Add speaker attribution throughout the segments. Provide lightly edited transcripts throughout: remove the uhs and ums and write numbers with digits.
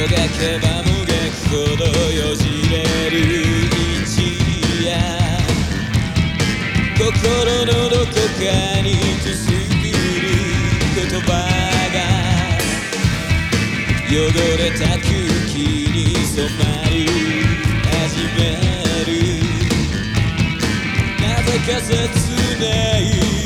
Speaker 1: がけばもがくほどよじれる一夜、心のどこかにくすぶる言葉が汚れた空気に染まる始める。なぜか切ない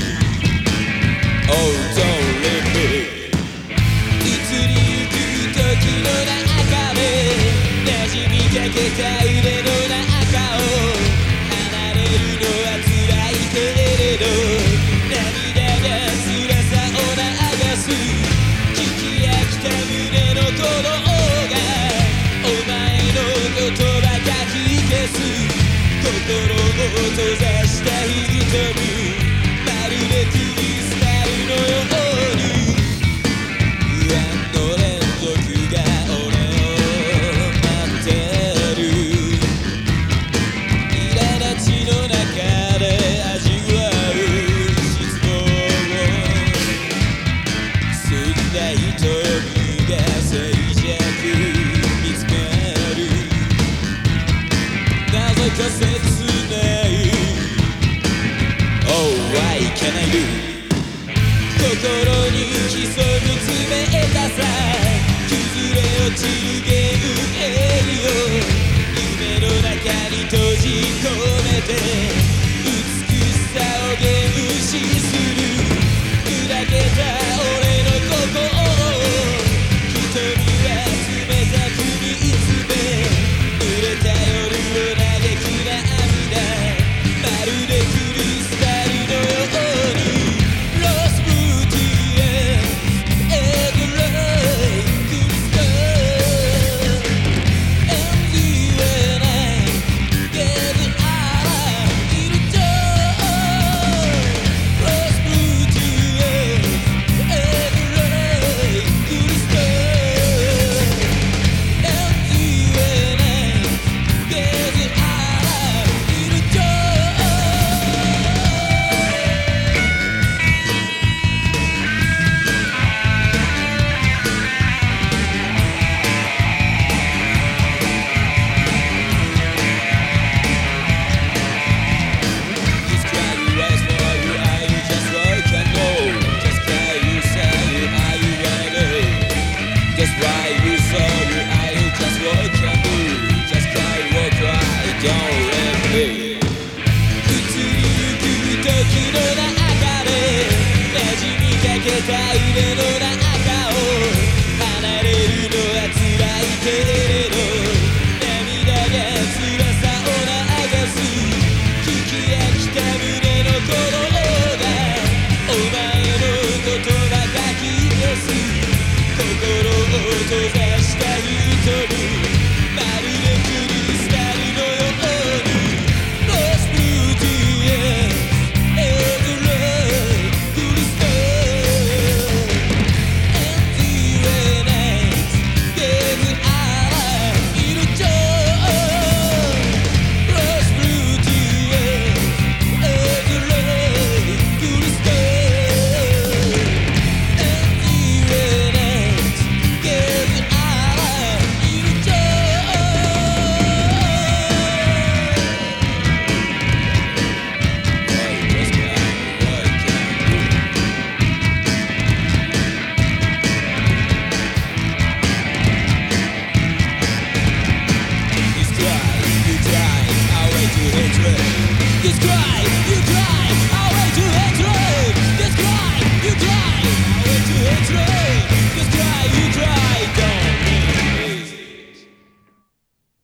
Speaker 1: Oh don't leave me。 移りゆく時の中で馴染みかけた腕の中を離れるのは辛いけれど、涙が辛さを流す。聞き飽きた胸の鼓動がお前の言葉かき消す。心を閉ざした瞳、まるでクリスタルのように不安の連続が俺を待ってる。苛立ちの中で味わう失望を澄んだ瞳が静寂見つめる。なぜか切ない Oh I can I do。 心に潜む冷たさ、崩れ落ちるゲームエリオ、夢の中に閉じ込めて美しさを幻視する。砕けた俺の心を瞳は冷たく見つめ、濡れた夜を嘆く涙、まるでクリスタルのように。Lost tears every night could stop, and when I get out in the dark, lost tears every night could stop, and when I get out in the dark。Just cry you ask for you are you just like I know. Just cry you say you are you wanna go. Just why you saw you are you just what can do. Just cry or cry don't let me。 移りゆく時の中で馴染みかけた腕の中を離れるのは辛いけれど、涙が辛さを流す。聞き飽きた胸の鼓動がお前の言葉かき消す。心を閉ざした瞳、まるでクリスタルのように。Lost blue tears every night could stop, and when I get out in the dark, lost blue tears every night could stop, and when I get out in the dark。 You cry, you cry, I wait to hatred. You cry, you cry.